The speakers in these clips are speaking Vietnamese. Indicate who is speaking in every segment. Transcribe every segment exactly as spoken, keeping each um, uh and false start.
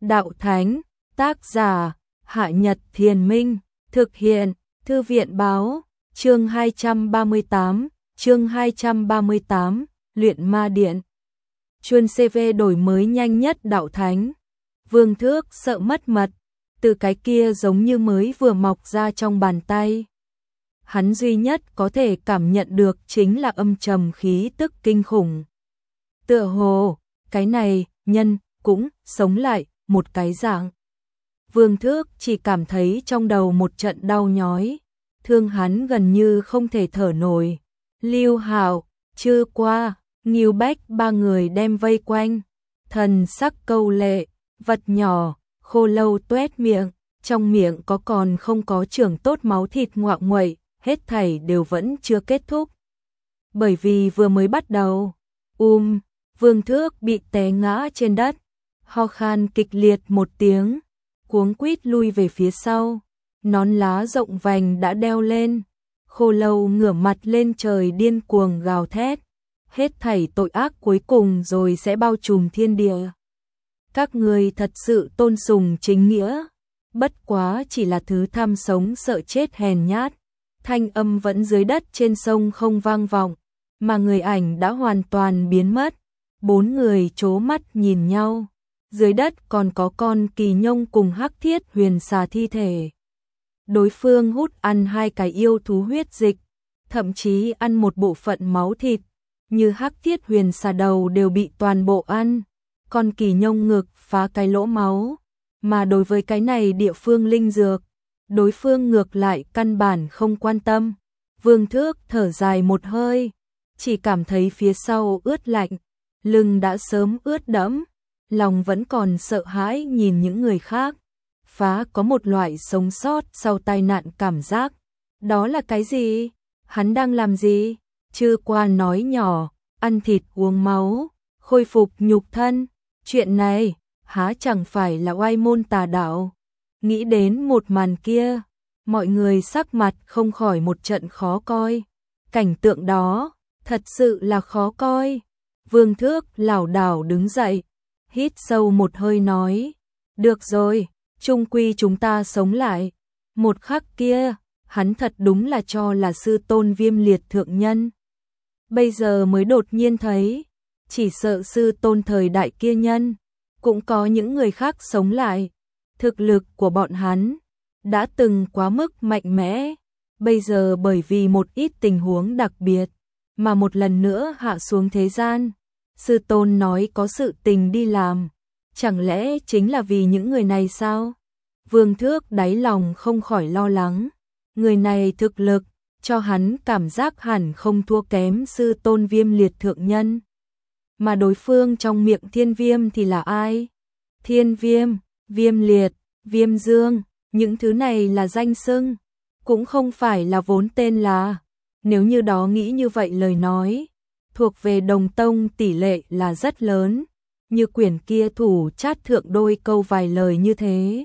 Speaker 1: đạo thánh, tác giả, Hạ Nhật Thiền Minh, thực hiện, Thư viện báo, chương hai trăm ba mươi tám, chương hai trăm ba mươi tám, luyện ma điện. Chuân xê vê đổi mới nhanh nhất đạo thánh. Vương Thước sợ mất mật, từ cái kia giống như mới vừa mọc ra trong bàn tay. Hắn duy nhất có thể cảm nhận được chính là âm trầm khí tức kinh khủng. Tựa hồ, cái này, nhân, cũng, sống lại, một cái dạng. Vương Thước chỉ cảm thấy trong đầu một trận đau nhói, thương hắn gần như không thể thở nổi. Lưu Hạo, Trư Qua, Ngưu Bách ba người đem vây quanh, thần sắc câu lệ, vật nhỏ, khô lâu tuét miệng, trong miệng có còn không có trưởng tốt máu thịt ngoạ nguậy, hết thảy đều vẫn chưa kết thúc. Bởi vì vừa mới bắt đầu, um, Vương Thước bị té ngã trên đất, ho khan kịch liệt một tiếng, cuống quýt lui về phía sau, nón lá rộng vành đã đeo lên, khô lâu ngửa mặt lên trời điên cuồng gào thét, hết thảy tội ác cuối cùng rồi sẽ bao trùm thiên địa. Các người thật sự tôn sùng chính nghĩa, bất quá chỉ là thứ tham sống sợ chết hèn nhát. Thanh âm vẫn dưới đất trên sông không vang vọng, mà người ảnh đã hoàn toàn biến mất. Bốn người trố mắt nhìn nhau, dưới đất còn có con kỳ nhông cùng hắc thiết huyền xà thi thể. Đối phương hút ăn hai cái yêu thú huyết dịch, thậm chí ăn một bộ phận máu thịt, như hắc thiết huyền xà đầu đều bị toàn bộ ăn, con kỳ nhông ngực phá cái lỗ máu, mà đối với cái này địa phương linh dược, đối phương ngược lại căn bản không quan tâm. Vương Thước thở dài một hơi, chỉ cảm thấy phía sau ướt lạnh, lưng đã sớm ướt đẫm, lòng vẫn còn sợ hãi nhìn những người khác. Phá có một loại sống sót sau tai nạn cảm giác. Đó là cái gì? Hắn đang làm gì? Trư Qua nói nhỏ, ăn thịt uống máu, khôi phục nhục thân. Chuyện này, há chẳng phải là oai môn tà đạo. Nghĩ đến một màn kia, mọi người sắc mặt không khỏi một trận khó coi. Cảnh tượng đó, thật sự là khó coi. Vương Thước lảo đảo đứng dậy, hít sâu một hơi nói, được rồi, chung quy chúng ta sống lại. Một khắc kia, hắn thật đúng là cho là sư tôn Viêm Liệt thượng nhân. Bây giờ mới đột nhiên thấy, chỉ sợ sư tôn thời đại kia nhân, cũng có những người khác sống lại. Thực lực của bọn hắn đã từng quá mức mạnh mẽ, bây giờ bởi vì một ít tình huống đặc biệt mà một lần nữa hạ xuống thế gian. Sư tôn nói có sự tình đi làm, chẳng lẽ chính là vì những người này sao? Vương Thước đáy lòng không khỏi lo lắng, người này thực lực cho hắn cảm giác hẳn không thua kém sư tôn Viêm Liệt thượng nhân. Mà đối phương trong miệng Thiên Viêm thì là ai? Thiên Viêm, Viêm Liệt, Viêm Dương, những thứ này là danh xưng, cũng không phải là vốn tên là. Nếu như đó nghĩ như vậy lời nói, thuộc về đồng tông tỷ lệ là rất lớn, như quyển kia thủ chát thượng đôi câu vài lời như thế.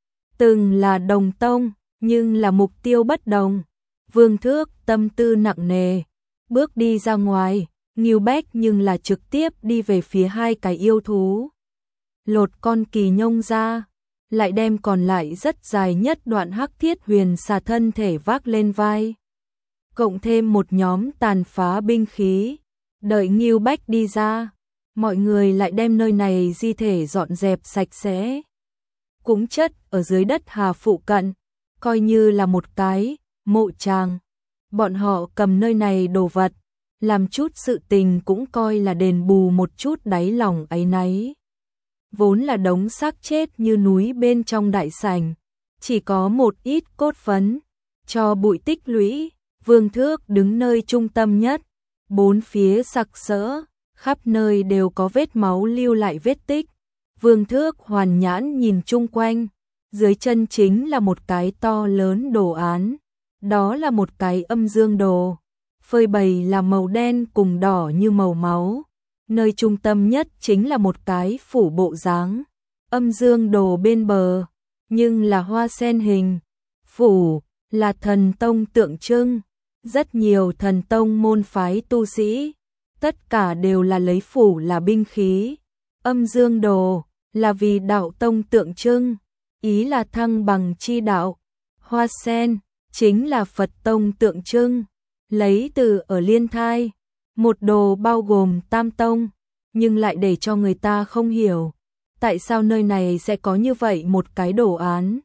Speaker 1: Từng là đồng tông, nhưng là mục tiêu bất đồng. Vương Thước tâm tư nặng nề, bước đi ra ngoài, Ngưu Bách nhưng là trực tiếp đi về phía hai cái yêu thú. Lột con kỳ nhông ra, lại đem còn lại rất dài nhất đoạn hắc thiết huyền xà thân thể vác lên vai. Cộng thêm một nhóm tàn phá binh khí, đợi Ngưu Bách đi ra, mọi người lại đem nơi này di thể dọn dẹp sạch sẽ. Cũng chất ở dưới đất hà phụ cận, coi như là một cái mộ tràng. Bọn họ cầm nơi này đồ vật, làm chút sự tình cũng coi là đền bù một chút đáy lòng áy náy. Vốn là đống xác chết như núi bên trong đại sảnh, chỉ có một ít cốt phấn, cho bụi tích lũy. Vương Thước đứng nơi trung tâm nhất, bốn phía sặc sỡ, khắp nơi đều có vết máu lưu lại vết tích. Vương Thước hoàn nhãn nhìn chung quanh, dưới chân chính là một cái to lớn đồ án, đó là một cái âm dương đồ, phơi bày là màu đen cùng đỏ như màu máu. Nơi trung tâm nhất chính là một cái phủ bộ dáng, âm dương đồ bên bờ, nhưng là hoa sen hình. Phủ là thần tông tượng trưng, rất nhiều thần tông môn phái tu sĩ, tất cả đều là lấy phủ là binh khí. Âm dương đồ là vì đạo tông tượng trưng, ý là thăng bằng chi đạo. Hoa sen chính là Phật tông tượng trưng, lấy từ ở Liên Thai, một đồ bao gồm tam tông, nhưng lại để cho người ta không hiểu, tại sao nơi này sẽ có như vậy một cái đồ án.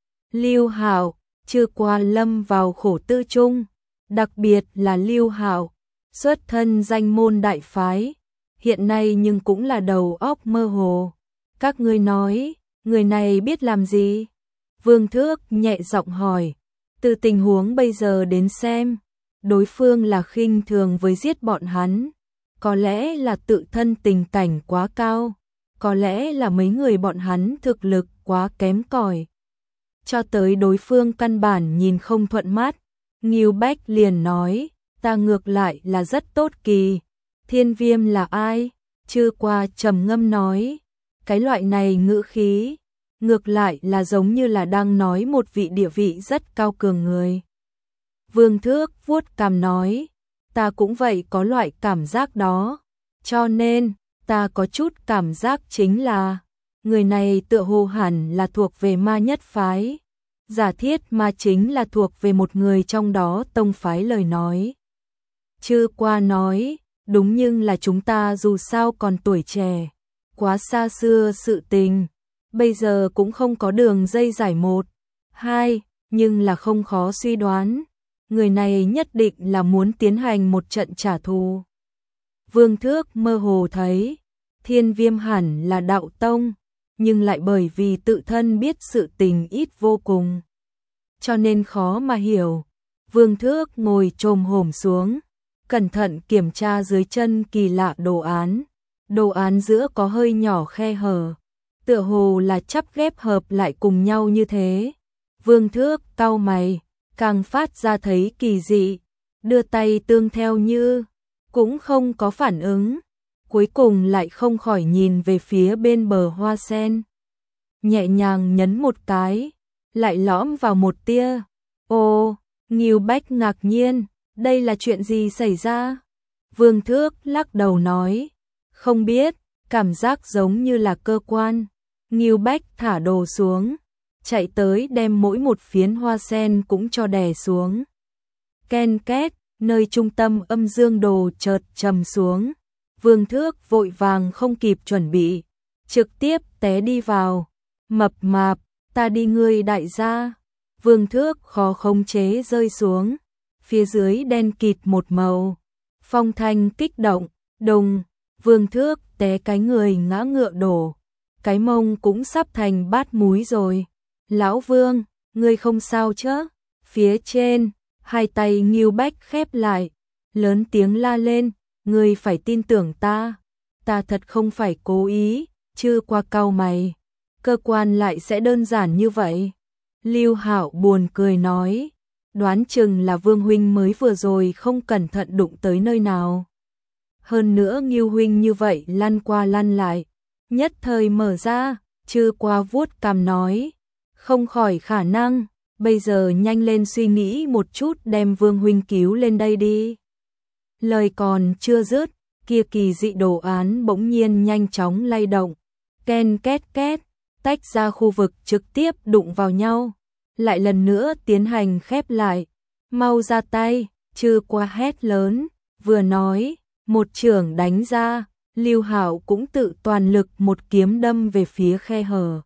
Speaker 1: Lưu Hạo chưa qua lâm vào khổ tư chung, đặc biệt là Lưu Hạo, xuất thân danh môn đại phái, hiện nay nhưng cũng là đầu óc mơ hồ. Các ngươi nói, người này biết làm gì? Vương Thước nhẹ giọng hỏi, từ tình huống bây giờ đến xem, đối phương là khinh thường với giết bọn hắn, có lẽ là tự thân tình cảnh quá cao, có lẽ là mấy người bọn hắn thực lực quá kém cỏi. Cho tới đối phương căn bản nhìn không thuận mắt, Ngưu Bách liền nói, ta ngược lại là rất tốt kỳ. Thiên Viêm là ai? Chư qua trầm ngâm nói, cái loại này ngữ khí, ngược lại là giống như là đang nói một vị địa vị rất cao cường người. Vương Thước vuốt cằm nói, ta cũng vậy có loại cảm giác đó, cho nên, ta có chút cảm giác chính là, người này tựa hồ hẳn là thuộc về ma nhất phái, giả thiết ma chính là thuộc về một người trong đó tông phái lời nói. Chư qua nói, đúng nhưng là chúng ta dù sao còn tuổi trẻ, quá xa xưa sự tình, bây giờ cũng không có đường dây giải một, hai, nhưng là không khó suy đoán, người này nhất định là muốn tiến hành một trận trả thù. Vương Thước mơ hồ thấy, Thiên Viêm hẳn là đạo tông, nhưng lại bởi vì tự thân biết sự tình ít vô cùng, cho nên khó mà hiểu. Vương Thước ngồi chồm hổm xuống, cẩn thận kiểm tra dưới chân kỳ lạ đồ án. Đồ án giữa có hơi nhỏ khe hở, tựa hồ là chắp ghép hợp lại cùng nhau như thế. Vương Thước cau mày, càng phát ra thấy kỳ dị, đưa tay tương theo như, cũng không có phản ứng, cuối cùng lại không khỏi nhìn về phía bên bờ hoa sen. Nhẹ nhàng nhấn một cái, lại lõm vào một tia. Ô, Ngưu Bách ngạc nhiên, đây là chuyện gì xảy ra? Vương Thước lắc đầu nói, không biết, cảm giác giống như là cơ quan. Ngưu Bách thả đồ xuống, chạy tới đem mỗi một phiến hoa sen cũng cho đè xuống. Ken két, nơi trung tâm âm dương đồ chợt trầm xuống. Vương Thước vội vàng không kịp chuẩn bị, trực tiếp té đi vào. Mập mạp, ta đi ngươi đại gia. Vương Thước khó khống chế rơi xuống, phía dưới đen kịt một màu. Phong thanh kích động, đùng, Vương Thước té cái người ngã ngựa đổ, cái mông cũng sắp thành bát múi rồi. Lão Vương, ngươi không sao chứ? Phía trên, hai tay Ngưu Bách khép lại, lớn tiếng la lên, ngươi phải tin tưởng ta, ta thật không phải cố ý, chưa qua cau mày. Cơ quan lại sẽ đơn giản như vậy? Lưu Hạo buồn cười nói, đoán chừng là Vương huynh mới vừa rồi không cẩn thận đụng tới nơi nào. Hơn nữa Ngưu huynh như vậy lăn qua lăn lại, nhất thời mở ra, chư qua vuốt cằm nói, không khỏi khả năng, bây giờ nhanh lên suy nghĩ một chút đem Vương huynh cứu lên đây đi. Lời còn chưa dứt, kia kỳ dị đồ án bỗng nhiên nhanh chóng lay động, ken két két, tách ra khu vực trực tiếp đụng vào nhau, lại lần nữa tiến hành khép lại. Mau ra tay, chư qua hét lớn, vừa nói, một chưởng đánh ra, Lưu Hạo cũng tự toàn lực một kiếm đâm về phía khe hở.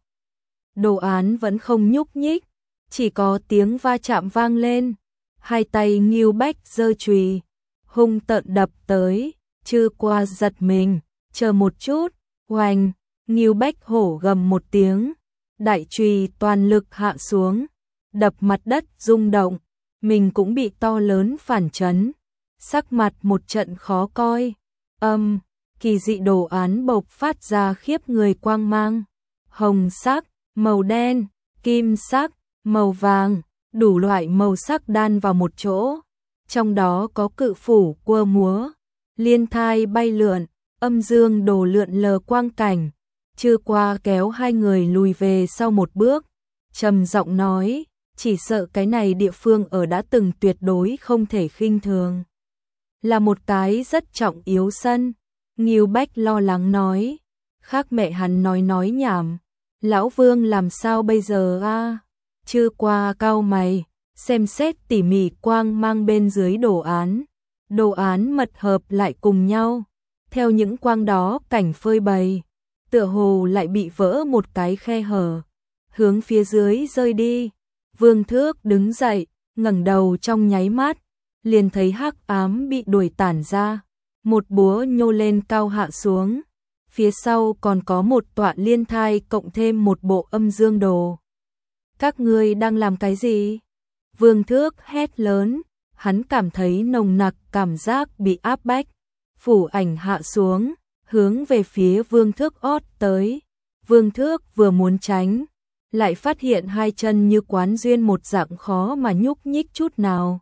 Speaker 1: Đồ án vẫn không nhúc nhích, chỉ có tiếng va chạm vang lên, hai tay Ngưu Bách giơ chùy, hung tợn đập tới, chư qua giật mình, chờ một chút, oanh, Ngưu Bách hổ gầm một tiếng, đại chùy toàn lực hạ xuống, đập mặt đất rung động, mình cũng bị to lớn phản chấn, sắc mặt một trận khó coi. Âm, kỳ dị đồ án bộc phát ra khiếp người quang mang, hồng sắc, màu đen, kim sắc, màu vàng, đủ loại màu sắc đan vào một chỗ, trong đó có cự phủ quơ múa, liên thai bay lượn, âm dương đồ lượn lờ quang cảnh. Chư qua kéo hai người lùi về sau một bước, trầm giọng nói, chỉ sợ cái này địa phương ở đã từng tuyệt đối không thể khinh thường, là một cái rất trọng yếu sân. Ngưu Bách lo lắng nói, khác mẹ hắn nói nói nhảm. Lão Vương làm sao bây giờ a? Chư Qua cau mày, xem xét tỉ mỉ quang mang bên dưới đồ án. Đồ án mật hợp lại cùng nhau. Theo những quang đó cảnh phơi bày, tựa hồ lại bị vỡ một cái khe hở, hướng phía dưới rơi đi. Vương Thước đứng dậy, ngẩng đầu trong nháy mắt, liền thấy hắc ám bị đuổi tản ra, một búa nhô lên cao hạ xuống. Phía sau còn có một tọa liên thai cộng thêm một bộ âm dương đồ. Các ngươi đang làm cái gì? Vương Thước hét lớn, hắn cảm thấy nồng nặc cảm giác bị áp bách. Phủ ảnh hạ xuống, hướng về phía Vương Thước ót tới. Vương Thước vừa muốn tránh, lại phát hiện hai chân như quán duyên một dạng khó mà nhúc nhích chút nào.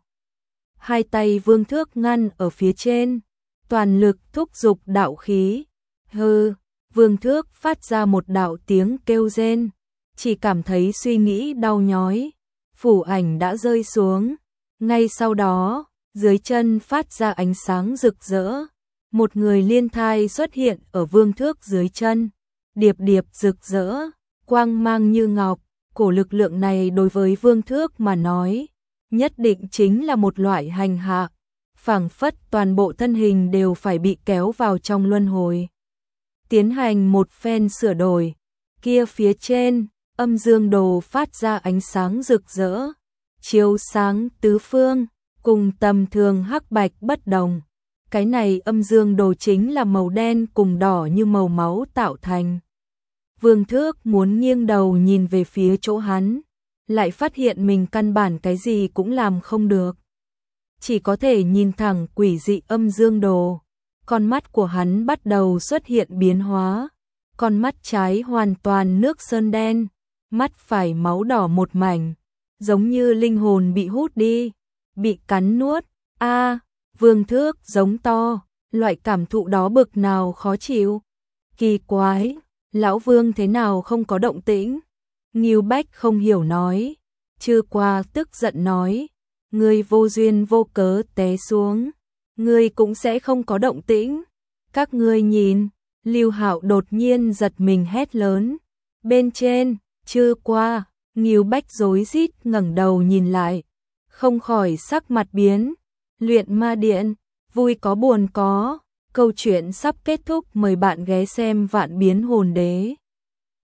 Speaker 1: Hai tay Vương Thước ngăn ở phía trên, toàn lực thúc giục đạo khí. Hừ, Vương Thước phát ra một đạo tiếng kêu rên, chỉ cảm thấy suy nghĩ đau nhói. Phủ ảnh đã rơi xuống, ngay sau đó, dưới chân phát ra ánh sáng rực rỡ. Một người liên thai xuất hiện ở Vương Thước dưới chân, điệp điệp rực rỡ, quang mang như ngọc. Cổ lực lượng này đối với Vương Thước mà nói, nhất định chính là một loại hành hạ, phảng phất toàn bộ thân hình đều phải bị kéo vào trong luân hồi. Tiến hành một phen sửa đổi, kia phía trên, âm dương đồ phát ra ánh sáng rực rỡ, chiếu sáng tứ phương, cùng tầm thường hắc bạch bất đồng. Cái này âm dương đồ chính là màu đen cùng đỏ như màu máu tạo thành. Vương Thước muốn nghiêng đầu nhìn về phía chỗ hắn, lại phát hiện mình căn bản cái gì cũng làm không được. Chỉ có thể nhìn thẳng quỷ dị âm dương đồ. Con mắt của hắn bắt đầu xuất hiện biến hóa. Con mắt trái hoàn toàn nước sơn đen, mắt phải máu đỏ một mảnh, giống như linh hồn bị hút đi, bị cắn nuốt. A, Vương Thước giống to, loại cảm thụ đó bực nào khó chịu. Kỳ quái, lão Vương thế nào không có động tĩnh? Ngưu Bách không hiểu nói. Chư Qua tức giận nói, ngươi vô duyên vô cớ té xuống, ngươi cũng sẽ không có động tĩnh. Các ngươi nhìn, Lưu Hạo đột nhiên giật mình hét lớn. Bên trên, Chư Qua, Ngưu Bách rối rít ngẩng đầu nhìn lại, không khỏi sắc mặt biến. Luyện ma điện, vui có buồn có. Câu chuyện sắp kết thúc, mời bạn ghé xem Vạn Biến Hồn Đế.